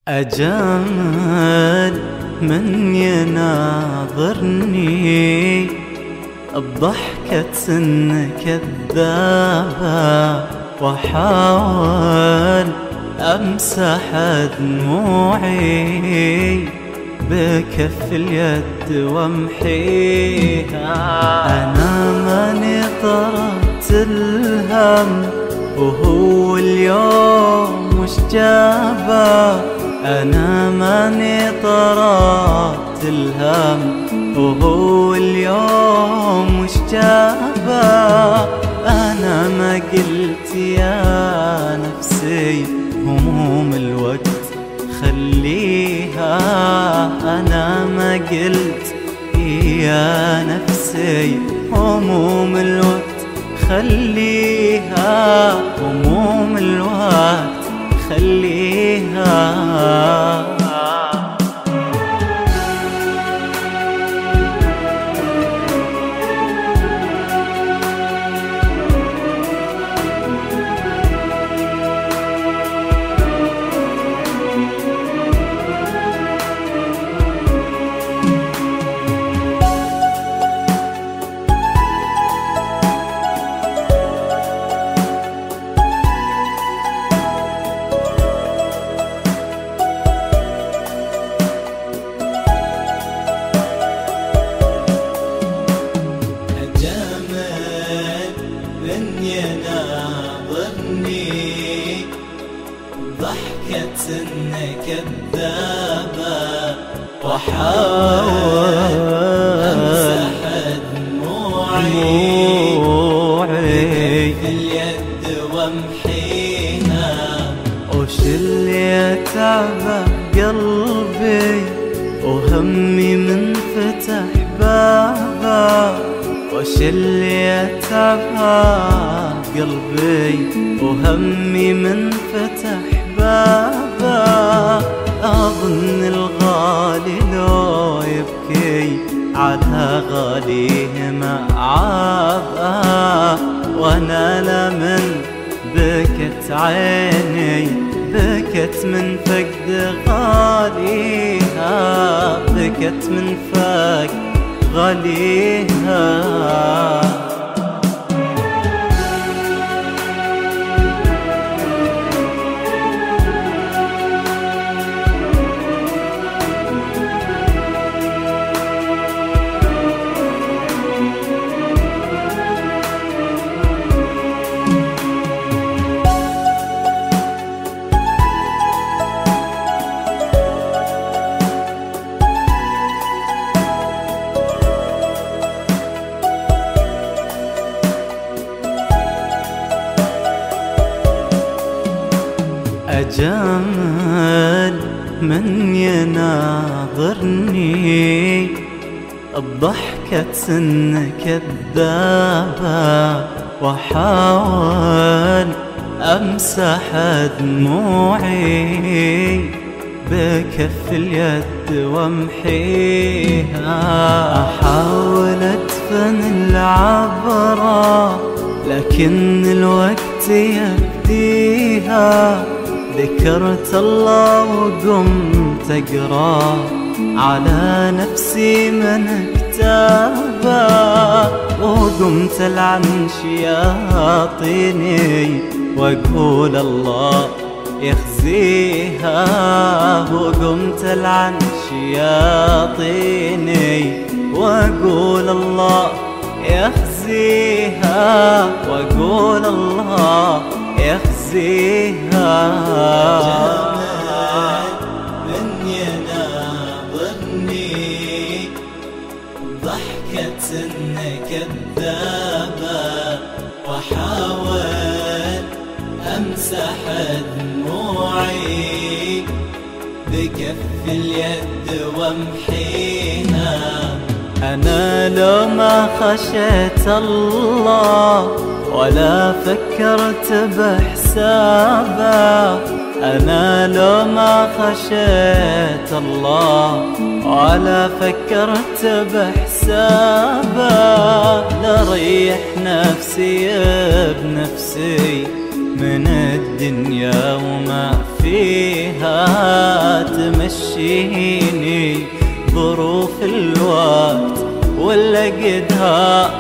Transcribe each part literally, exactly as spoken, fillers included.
أجمل من يناظرني بضحكة كذابة، وأحاول أمسح دموعي بكف اليد وامحيها. أنا ماني طرت الهم وهو اليوم مش جابه، أنا ماني طرت الهم وهو اليوم مش جابه. أنا ما قلت يا نفسي هموم الوقت خليها، أنا ما قلت يا نفسي هموم الوقت خليها، هموم الوقت خليها. يناظرني ضحكة كذابة، وأحاول أمسح دموعي بكف اليد وامحيها. وش اللي يتعب قلبي وهمي من فتح بابه، وش اللي يتعب قلبي وهمي من فتح بابه. أظن الغالي لو يبكي على غاليه ما عابه، وانا لمن بكت عيني بكت من فقد غاليها، بكت من فقد غاليها. أجمل من يناظرني بضحكة كذابة، وأحاول أمسح دموعي بكف اليد وامحيها. أحاول أدفن العبرة لكن الوقت يبديها. ذكرت الله وقمت أقرأ على نفسي من كتابه، وقمت ألعن شياطيني وأقول الله يخزيها، وقمت ألعن شياطيني وأقول الله يخزيها، وأقول الله يخزيها. جمال من يناظرني ضحكة كذابة، وأحاول أمسح دموعي بكف اليد وامحيها. أنا لو ما خشيت الله ولا فكرت بحسابه، أنا لو ما خشيت الله ولا فكرت بحسابه، لريح نفسي بنفسي من الدنيا وما فيها. فيها تمشيني ظروف الوقت، ولا قدها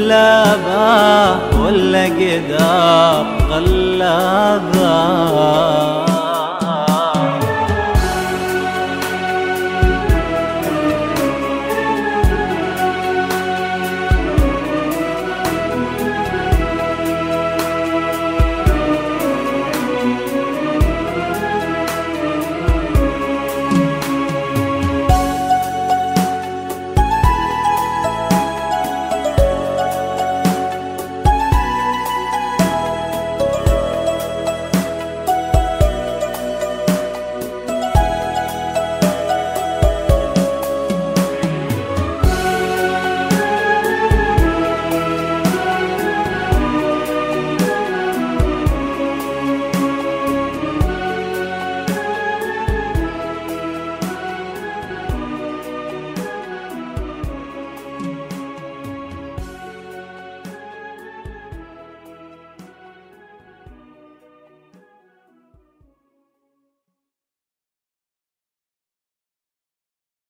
غلابة ولا قدها غلابة.